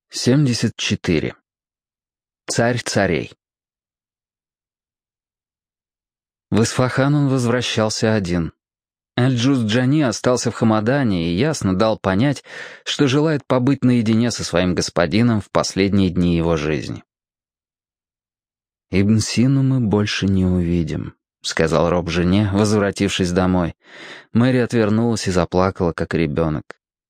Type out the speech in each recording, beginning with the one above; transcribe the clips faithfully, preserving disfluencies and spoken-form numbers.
семьдесят четыре. Царь царей. В Исфахан он возвращался один. Аль-Джуз-Джани остался в Хамадане и ясно дал понять, что желает побыть наедине со своим господином в последние дни его жизни. «Ибн Сину мы больше не увидим», — сказал Роб жене, возвратившись домой. Мэри отвернулась и заплакала, как ребенок.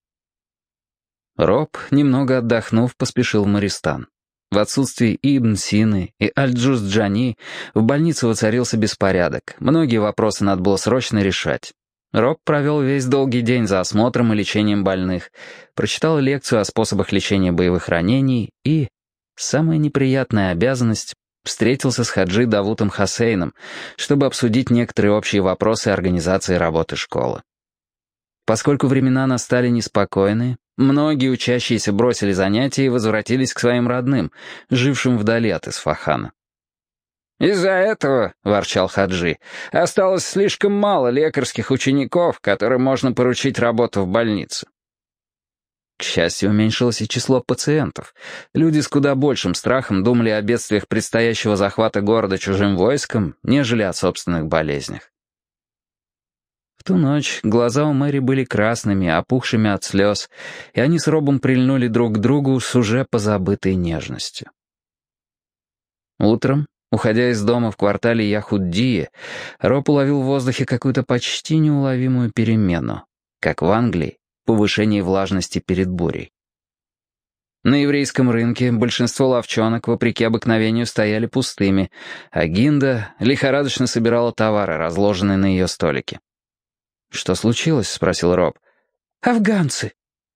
Роб, немного отдохнув, поспешил в Мористан. В отсутствие и Ибн Сины, и Аль-Джуз-Джани в больнице воцарился беспорядок. Многие вопросы надо было срочно решать. Роб провел весь долгий день за осмотром и лечением больных, прочитал лекцию о способах лечения боевых ранений и, самая неприятная обязанность, встретился с Хаджи Давутом Хасейном, чтобы обсудить некоторые общие вопросы организации работы школы. Поскольку времена настали неспокойные, многие учащиеся бросили занятия и возвратились к своим родным, жившим вдали от Исфахана. «Из-за этого, — ворчал Хаджи, — осталось слишком мало лекарских учеников, которым можно поручить работу в больнице». К счастью, уменьшилось и число пациентов. Люди с куда большим страхом думали о бедствиях предстоящего захвата города чужим войском, нежели о собственных болезнях. В ту ночь глаза у Мэри были красными, опухшими от слез, и они с Робом прильнули друг к другу с уже позабытой нежностью. Утром, уходя из дома в квартале Яхуддие, Роб уловил в воздухе какую-то почти неуловимую перемену, как в Англии, повышение влажности перед бурей. На еврейском рынке большинство лавчонок, вопреки обыкновению, стояли пустыми, а Гинда лихорадочно собирала товары, разложенные на ее столике. «Что случилось?» — спросил Роб. «Афганцы!»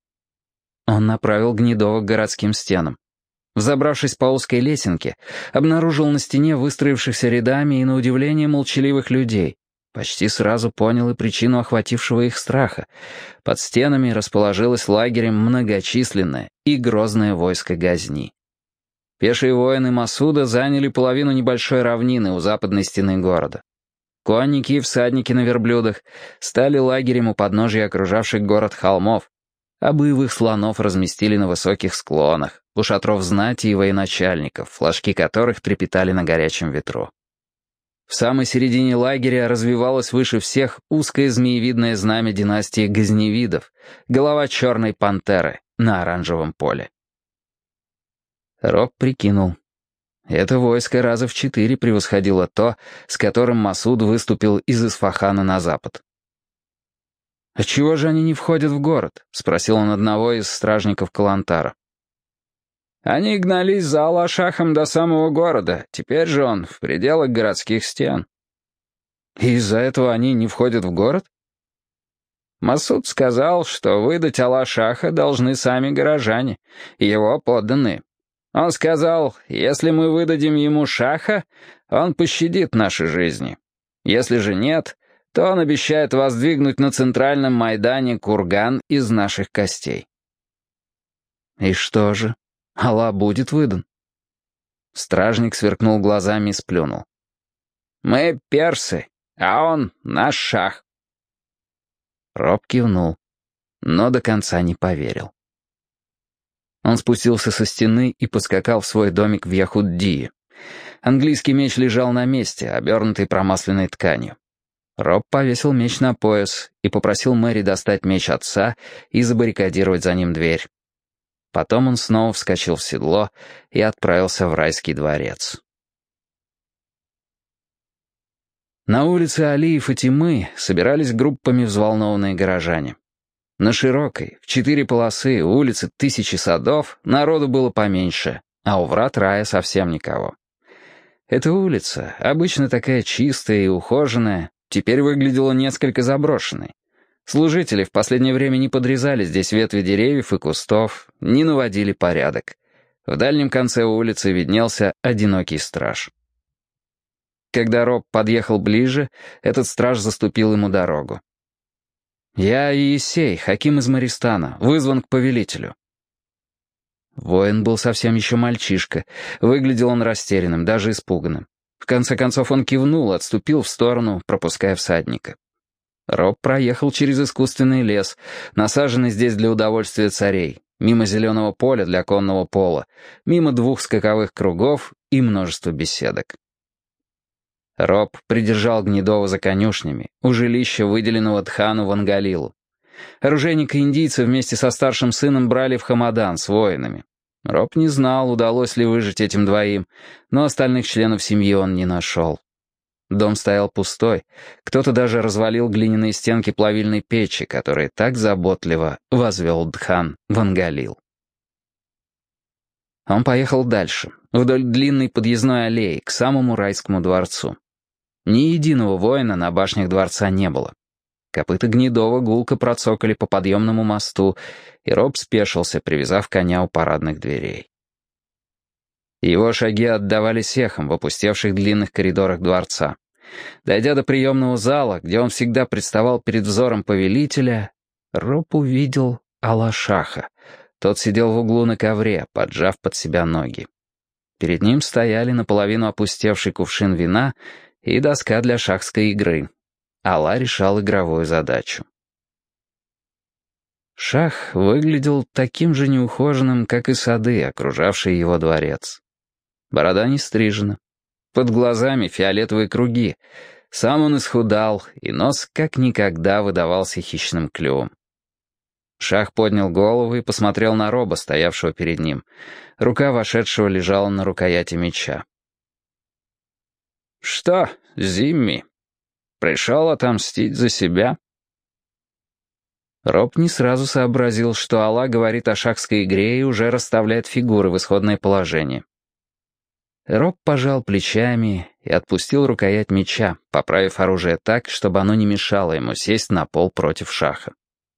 Он направил Гнедова к городским стенам. Взобравшись по узкой лесенке, обнаружил на стене выстроившихся рядами и, на удивление, молчаливых людей. Почти сразу понял и причину охватившего их страха. Под стенами расположилось лагерем многочисленное и грозное войско Газни. Пешие воины Масуда заняли половину небольшой равнины у западной стены города. Конники и всадники на верблюдах стали лагерем у подножия окружавших город холмов, а боевых слонов разместили на высоких склонах, у шатров знати и военачальников, флажки которых трепетали на горячем ветру. В самой середине лагеря развивалось выше всех узкое змеевидное знамя династии Газневидов, голова черной пантеры на оранжевом поле. Роб прикинул. Это войско раза в четыре превосходило то, с которым Масуд выступил из Исфахана на запад. «А чего же они не входят в город?» — спросил он одного из стражников Калантара. «Они гнались за Аллашахом до самого города, теперь же он в пределах городских стен». «И из-за этого они не входят в город?» Масуд сказал, что выдать Аллашаха должны сами горожане, его подданные. Он сказал, если мы выдадим ему шаха, он пощадит наши жизни. Если же нет, то он обещает воздвигнуть на центральном Майдане курган из наших костей. И что же, Аллах будет выдан? Стражник сверкнул глазами и сплюнул. Мы персы, а он наш шах. Роб кивнул, но до конца не поверил. Он спустился со стены и поскакал в свой домик в Яхуддии. Английский меч лежал на месте, обернутый промасленной тканью. Роб повесил меч на пояс и попросил Мэри достать меч отца и забаррикадировать за ним дверь. Потом он снова вскочил в седло и отправился в райский дворец. На улице Али и Фатимы собирались группами взволнованные горожане. На широкой, в четыре полосы, улице тысячи садов народу было поменьше, а у врат рая совсем никого. Эта улица, обычно такая чистая и ухоженная, теперь выглядела несколько заброшенной. Служители в последнее время не подрезали здесь ветви деревьев и кустов, не наводили порядок. В дальнем конце улицы виднелся одинокий страж. Когда Роб подъехал ближе, этот страж заступил ему дорогу. «Я Иисей, хаким из Мористана, вызван к повелителю». Воин был совсем еще мальчишка, выглядел он растерянным, даже испуганным. В конце концов он кивнул, отступил в сторону, пропуская всадника. Роб проехал через искусственный лес, насаженный здесь для удовольствия царей, мимо зеленого поля для конного пола, мимо двух скаковых кругов и множества беседок. Роб придержал Гнедова за конюшнями, у жилища, выделенного Дхану Вангалилу. Оружейника индийца вместе со старшим сыном брали в Хамадан с воинами. Роб не знал, удалось ли выжить этим двоим, но остальных членов семьи он не нашел. Дом стоял пустой, кто-то даже развалил глиняные стенки плавильной печи, которые так заботливо возвел Дхан Вангалил. Он поехал дальше, вдоль длинной подъездной аллеи, к самому райскому дворцу. Ни единого воина на башнях дворца не было. Копыта Гнедова гулко процокали по подъемному мосту, и Роб спешился, привязав коня у парадных дверей. Его шаги отдавались эхом в опустевших длинных коридорах дворца. Дойдя до приемного зала, где он всегда представал перед взором повелителя, Роб увидел Ала-Шаха. Тот сидел в углу на ковре, поджав под себя ноги. Перед ним стояли наполовину опустевший кувшин вина и доска для шахской игры. Ала решал игровую задачу. Шах выглядел таким же неухоженным, как и сады, окружавшие его дворец. Борода не стрижена. Под глазами фиолетовые круги. Сам он исхудал, и нос как никогда выдавался хищным клювом. Шах поднял голову и посмотрел на Роба, стоявшего перед ним. Рука вошедшего лежала на рукояти меча. «Что, Зимми, пришел отомстить за себя?» Роб не сразу сообразил, что Алла говорит о шахской игре и уже расставляет фигуры в исходное положение. Роб пожал плечами и отпустил рукоять меча, поправив оружие так, чтобы оно не мешало ему сесть на пол против Шаха.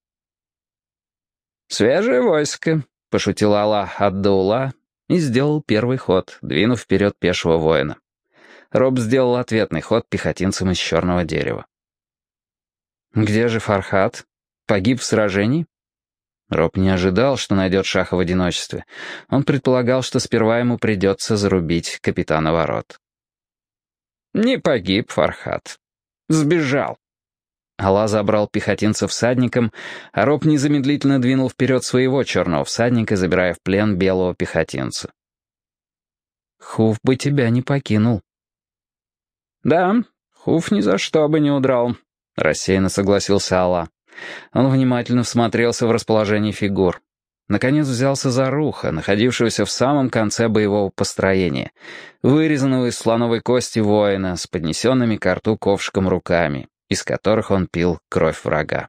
«Свежее войско», — пошутил Алла ад-Даула и сделал первый ход, двинув вперед пешего воина. Роб сделал ответный ход пехотинцем из черного дерева. «Где же Фархад? Погиб в сражении?» Роб не ожидал, что найдет Шаха в одиночестве. Он предполагал, что сперва ему придется зарубить капитана ворот. «Не погиб Фархад. Сбежал». Алла забрал пехотинца всадником, а Роб незамедлительно двинул вперед своего черного всадника, забирая в плен белого пехотинца. «Хуф бы тебя не покинул». «Да, Хуф ни за что бы не удрал», — рассеянно согласился Алла. Он внимательно всмотрелся в расположение фигур. Наконец взялся за Руха, находившегося в самом конце боевого построения, вырезанного из слоновой кости воина с поднесенными к рту ковшиком руками, из которых он пил кровь врага.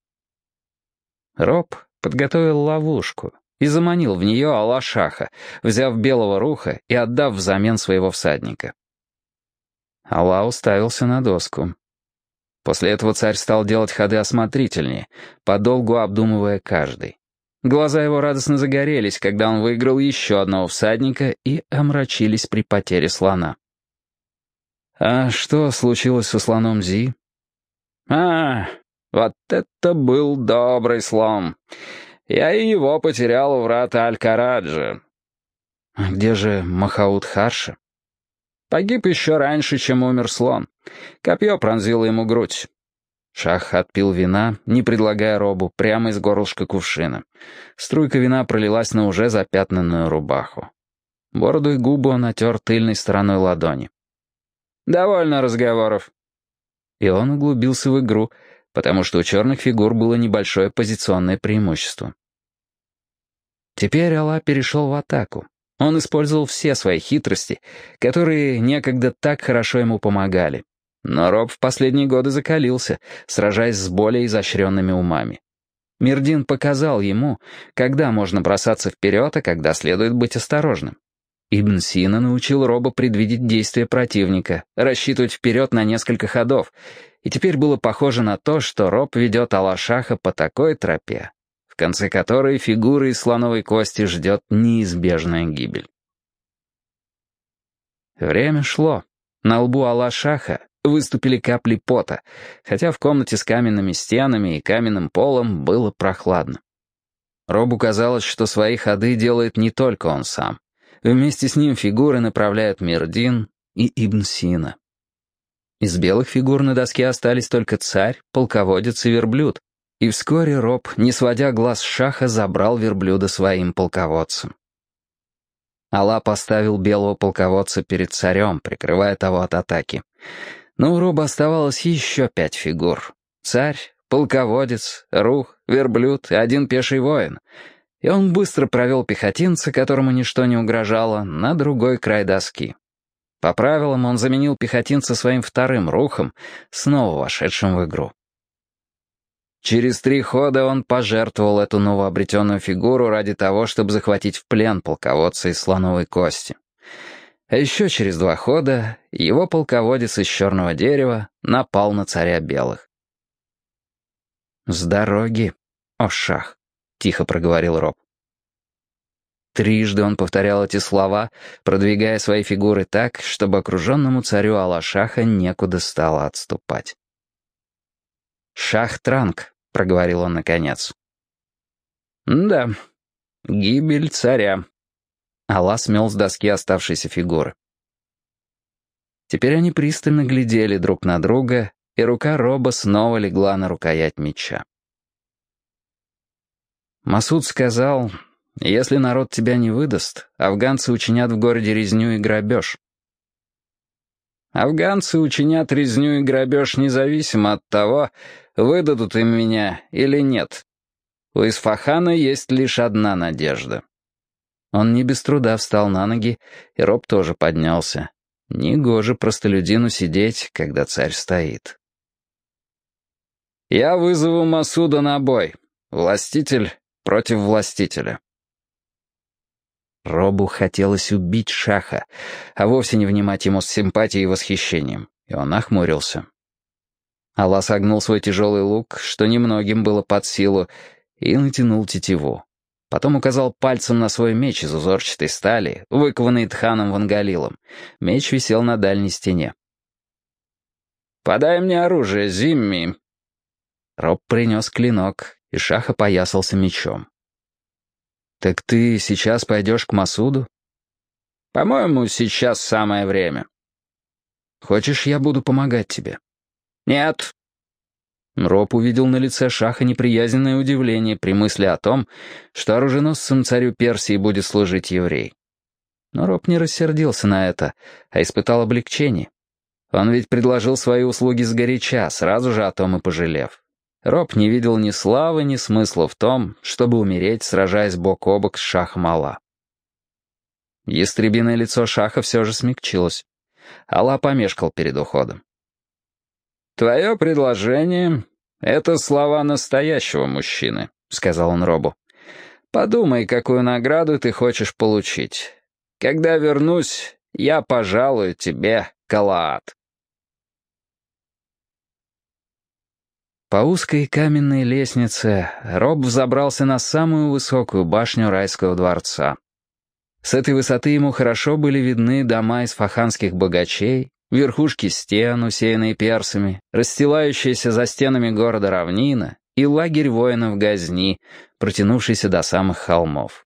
Роб подготовил ловушку и заманил в нее Ала-Шаха, взяв белого Руха и отдав взамен своего всадника. Алла уставился на доску. После этого царь стал делать ходы осмотрительнее, подолгу обдумывая каждый. Глаза его радостно загорелись, когда он выиграл еще одного всадника, и омрачились при потере слона. «А что случилось со слоном Зи?» «А, вот это был добрый слон. Я и его потерял у врат Аль-Караджа». «А где же Махаут-Харша?» «Погиб еще раньше, чем умер слон. Копье пронзило ему грудь». Шах отпил вина, не предлагая Робу, прямо из горлышка кувшина. Струйка вина пролилась на уже запятнанную рубаху. Бороду и губы он отер тыльной стороной ладони. «Довольно разговоров». И он углубился в игру, потому что у черных фигур было небольшое позиционное преимущество. Теперь Алла перешел в атаку. Он использовал все свои хитрости, которые некогда так хорошо ему помогали. Но Роб в последние годы закалился, сражаясь с более изощренными умами. Мирдин показал ему, когда можно бросаться вперед, а когда следует быть осторожным. Ибн Сина научил Роба предвидеть действия противника, рассчитывать вперед на несколько ходов, и теперь было похоже на то, что Роб ведет Ала-Шаха по такой тропе, в конце которой фигуры из слоновой кости ждет неизбежная гибель. Время шло. На лбу Ала-Шаха выступили капли пота, хотя в комнате с каменными стенами и каменным полом было прохладно. Робу казалось, что свои ходы делает не только он сам. Вместе с ним фигуры направляют Мирдин и Ибн Сина. Из белых фигур на доске остались только царь, полководец и верблюд. и вскоре Роб, не сводя глаз с Шаха, забрал верблюда своим полководцем. Алла поставил белого полководца перед царем, прикрывая того от атаки. Но у Роба оставалось еще пять фигур. Царь, полководец, рух, верблюд и один пеший воин. И он быстро провел пехотинца, которому ничто не угрожало, на другой край доски. По правилам он заменил пехотинца своим вторым рухом, снова вошедшим в игру. Через три хода он пожертвовал эту новообретенную фигуру ради того, чтобы захватить в плен полководца из слоновой кости. А еще через два хода его полководец из черного дерева напал на царя белых. «С дороги, о Шах», — тихо проговорил Роб. Трижды он повторял эти слова, продвигая свои фигуры так, чтобы окруженному царю Алла-Шаха некуда стало отступать. «Шах-Транг», — проговорил он наконец. «Да, гибель царя». Алла смел с доски оставшиеся фигуры. Теперь они пристально глядели друг на друга, и рука Роба снова легла на рукоять меча. Масуд сказал, если народ тебя не выдаст, афганцы учинят в городе резню и грабеж. Афганцы учинят резню и грабеж независимо от того, выдадут им меня или нет. У Исфахана есть лишь одна надежда. Он не без труда встал на ноги, и Роб тоже поднялся. Негоже простолюдину сидеть, когда царь стоит. «Я вызову Масуда на бой. Властитель против властителя». Робу хотелось убить Шаха, а вовсе не внимать ему с симпатией и восхищением, и он нахмурился. Алла согнул свой тяжелый лук, что немногим было под силу, и натянул тетиву. Потом указал пальцем на свой меч из узорчатой стали, выкованный Тханом Вангалилом. Меч висел на дальней стене. «Подай мне оружие, Зимми!» Роб принес клинок, и Шах опоясался мечом. «Так ты сейчас пойдешь к Масуду?» «По-моему, сейчас самое время». «Хочешь, я буду помогать тебе?» «Нет». Роб увидел на лице Шаха неприязненное удивление при мысли о том, что оруженосцем царю Персии будет служить еврей. Но Роб не рассердился на это, а испытал облегчение. Он ведь предложил свои услуги сгоряча, сразу же о том и пожалев. Роб не видел ни славы, ни смысла в том, чтобы умереть, сражаясь бок о бок с Шахом Алла. Ястребиное лицо Шаха все же смягчилось. Алла помешкал перед уходом. «Твое предложение — это слова настоящего мужчины», — сказал он Робу. «Подумай, какую награду ты хочешь получить. Когда вернусь, я пожалую тебе Калаат». По узкой каменной лестнице Роб взобрался на самую высокую башню райского дворца. С этой высоты ему хорошо были видны дома исфаханских богачей, верхушки стен, усеянные персами, расстилающиеся за стенами города равнина и лагерь воинов Газни, протянувшийся до самых холмов.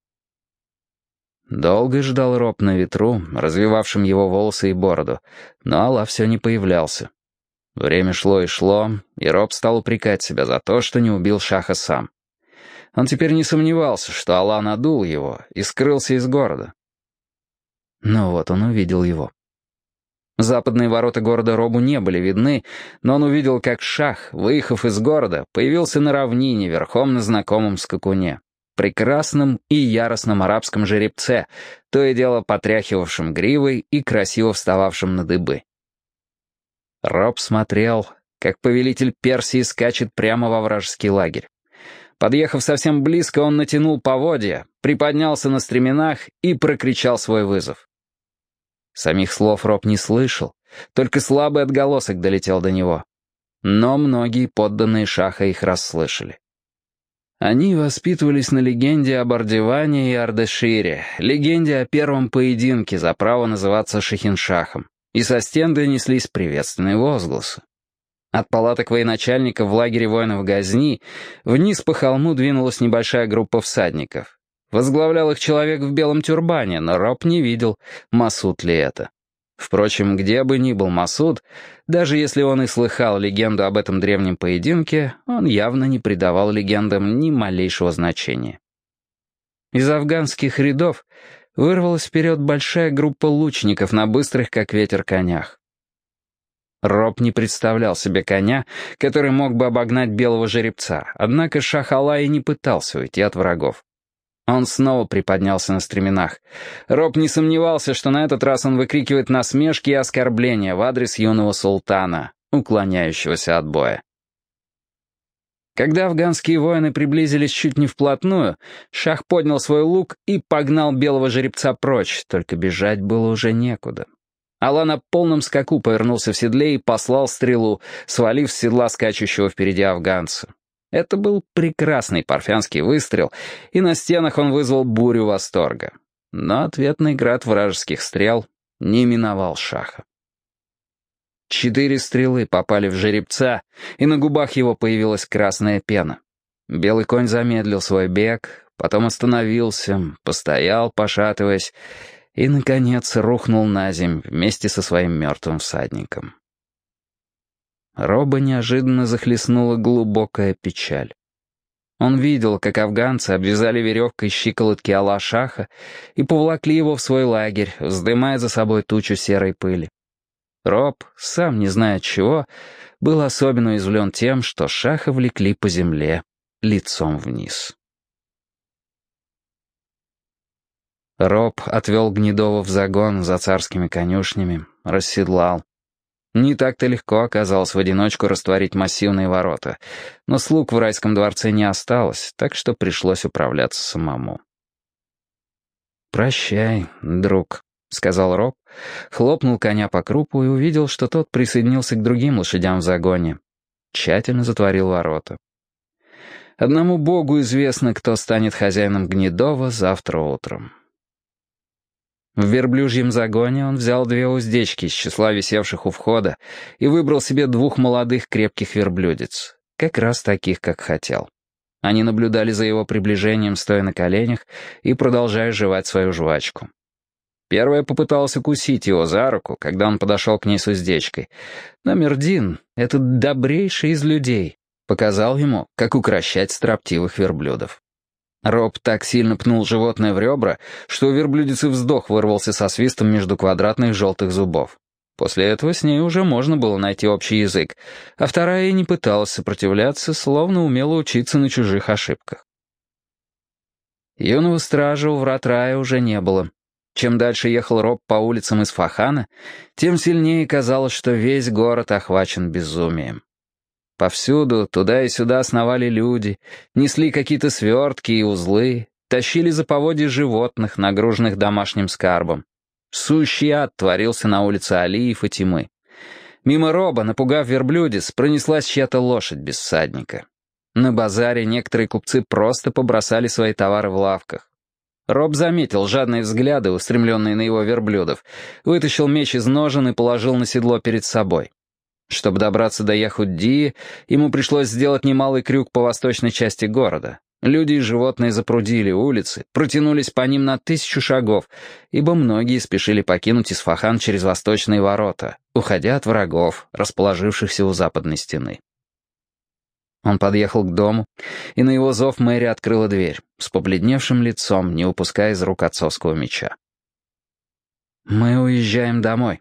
Долго ждал Роб на ветру, развивавшим его волосы и бороду, но Алла все не появлялся. Время шло и шло, и Роб стал упрекать себя за то, что не убил Шаха сам. Он теперь не сомневался, что Алла надул его и скрылся из города. Но вот он увидел его. Западные ворота города Робу не были видны, но он увидел, как Шах, выехав из города, появился на равнине верхом на знакомом скакуне, прекрасном и яростном арабском жеребце, то и дело потряхивавшем гривой и красиво встававшим на дыбы. Роб смотрел, как повелитель Персии скачет прямо во вражеский лагерь. Подъехав совсем близко, он натянул поводья, приподнялся на стременах и прокричал свой вызов. Самих слов Роб не слышал, только слабый отголосок долетел до него. Но многие подданные Шаха их расслышали. Они воспитывались на легенде об Ардиване и Ардешире, легенде о первом поединке за право называться Шахиншахом, и со стен донеслись приветственные возгласы. От палаток военачальника в лагере воинов Газни вниз по холму двинулась небольшая группа всадников. Возглавлял их человек в белом тюрбане, но Роб не видел, Масуд ли это. Впрочем, где бы ни был Масуд, даже если он и слыхал легенду об этом древнем поединке, он явно не придавал легендам ни малейшего значения. Из афганских рядов вырвалась вперед большая группа лучников на быстрых, как ветер, конях. Роб не представлял себе коня, который мог бы обогнать белого жеребца, однако Шах-Алай не пытался уйти от врагов. Он снова приподнялся на стременах. Роб не сомневался, что на этот раз он выкрикивает насмешки и оскорбления в адрес юного султана, уклоняющегося от боя. Когда афганские воины приблизились чуть не вплотную, Шах поднял свой лук и погнал белого жеребца прочь, только бежать было уже некуда. Алла на полном скаку повернулся в седле и послал стрелу, свалив с седла скачущего впереди афганца. Это был прекрасный парфянский выстрел, и на стенах он вызвал бурю восторга. Но ответный град вражеских стрел не миновал Шаха. Четыре стрелы попали в жеребца, и на губах его появилась красная пена. Белый конь замедлил свой бег, потом остановился, постоял, пошатываясь, и, наконец, рухнул на земь вместе со своим мертвым всадником. Роба неожиданно захлестнула глубокая печаль. Он видел, как афганцы обвязали веревкой щиколотки Алла-Шаха и поволокли его в свой лагерь, вздымая за собой тучу серой пыли. Роб, сам не зная чего, был особенно уязвлен тем, что Шаха влекли по земле лицом вниз. Роб отвел Гнедова в загон за царскими конюшнями, расседлал. Не так-то легко оказалось в одиночку растворить массивные ворота, но слуг в райском дворце не осталось, так что пришлось управляться самому. «Прощай, друг», — сказал Роб, хлопнул коня по крупу и увидел, что тот присоединился к другим лошадям в загоне. Тщательно затворил ворота. Одному Богу известно, кто станет хозяином Гнедова завтра утром. В верблюжьем загоне он взял две уздечки из числа висевших у входа и выбрал себе двух молодых крепких верблюдец, как раз таких, как хотел. Они наблюдали за его приближением, стоя на коленях и продолжая жевать свою жвачку. Первая попыталась укусить его за руку, когда он подошел к ней с уздечкой, но Мердин, этот добрейший из людей, показал ему, как укрощать строптивых верблюдов. Роб так сильно пнул животное в ребра, что у верблюдицы вздох вырвался со свистом между квадратных желтых зубов. После этого с ней уже можно было найти общий язык, а вторая и не пыталась сопротивляться, словно умела учиться на чужих ошибках. Юного стража у врат рая уже не было. Чем дальше ехал Роб по улицам Исфахана, тем сильнее казалось, что весь город охвачен безумием. Повсюду, туда и сюда сновали люди, несли какие-то свертки и узлы, тащили за поводья животных, нагруженных домашним скарбом. Сущий ад творился на улице Али и Фатимы. Мимо Роба, напугав верблюдец, пронеслась чья-то лошадь без всадника. На базаре некоторые купцы просто побросали свои товары в лавках. Роб заметил жадные взгляды, устремленные на его верблюдов, вытащил меч из ножен и положил на седло перед собой. Чтобы добраться до Яхуддии, ему пришлось сделать немалый крюк по восточной части города. Люди и животные запрудили улицы, протянулись по ним на тысячу шагов, ибо многие спешили покинуть Исфахан через восточные ворота, уходя от врагов, расположившихся у западной стены. Он подъехал к дому, и на его зов Мэри открыла дверь, с побледневшим лицом, не упуская из рук отцовского меча. «Мы уезжаем домой».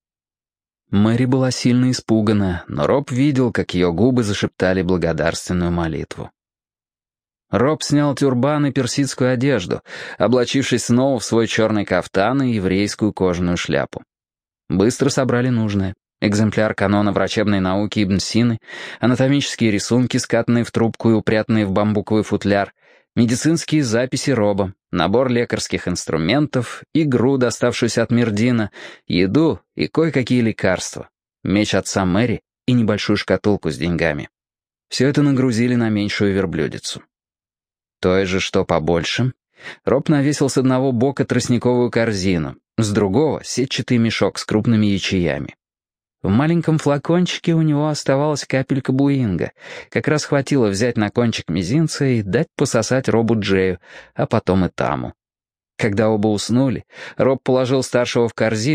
Мэри была сильно испугана, но Роб видел, как ее губы зашептали благодарственную молитву. Роб снял тюрбан и персидскую одежду, облачившись снова в свой черный кафтан и еврейскую кожаную шляпу. Быстро собрали нужное. Экземпляр канона врачебной науки Ибн Сины, анатомические рисунки, скатанные в трубку и упрятанные в бамбуковый футляр, медицинские записи Роба, набор лекарских инструментов, игру, доставшуюся от Мердина, еду и кое-какие лекарства, меч отца Мэри и небольшую шкатулку с деньгами. Все это нагрузили на меньшую верблюдицу. То же, что побольше, Роб навесил с одного бока тростниковую корзину, с другого — сетчатый мешок с крупными ячеями. В маленьком флакончике у него оставалась капелька буинга. Как раз хватило взять на кончик мизинца и дать пососать Робу Джею, а потом и Таму. Когда оба уснули, Роб положил старшего в корзину,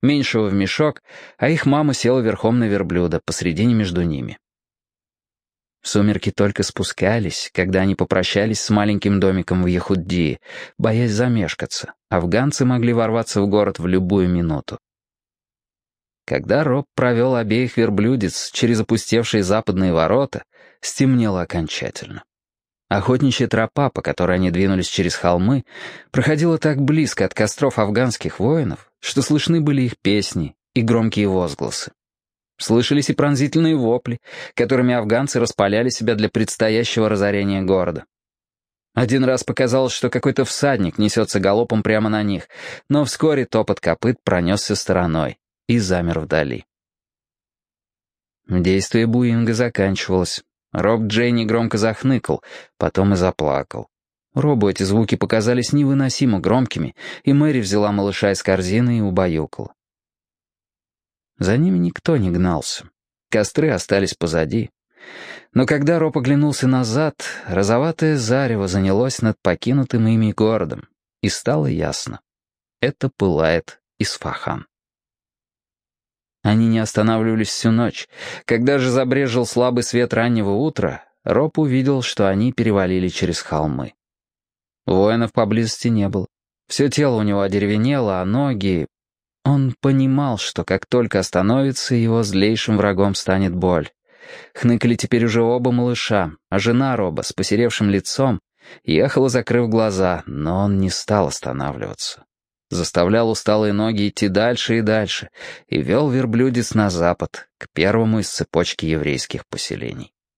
меньшего в мешок, а их мама села верхом на верблюда, посредине между ними. Сумерки только спускались, когда они попрощались с маленьким домиком в Яхуддии, боясь замешкаться. Афганцы могли ворваться в город в любую минуту. Когда Роб провел обеих верблюдец через опустевшие западные ворота, стемнело окончательно. Охотничья тропа, по которой они двинулись через холмы, проходила так близко от костров афганских воинов, что слышны были их песни и громкие возгласы. Слышались и пронзительные вопли, которыми афганцы распаляли себя для предстоящего разорения города. Один раз показалось, что какой-то всадник несется галопом прямо на них, но вскоре топот копыт пронесся стороной и замер вдали. Действие буинга заканчивалось. Роб Джейни громко захныкал, потом и заплакал. Робу эти звуки показались невыносимо громкими, и Мэри взяла малыша из корзины и убаюкала. За ними никто не гнался. Костры остались позади. Но когда Роб оглянулся назад, розоватое зарево занялось над покинутым ими городом, и стало ясно — это пылает Исфахан. Они не останавливались всю ночь. Когда же забрезжил слабый свет раннего утра, Роб увидел, что они перевалили через холмы. Воинов поблизости не было. Все тело у него одеревенело, а ноги... Он понимал, что как только остановится, его злейшим врагом станет боль. Хныкали теперь уже оба малыша, а жена Роба с посеревшим лицом ехала, закрыв глаза, но он не стал останавливаться. Заставлял усталые ноги идти дальше и дальше и вел верблюдец на запад, к первому из цепочки еврейских поселений.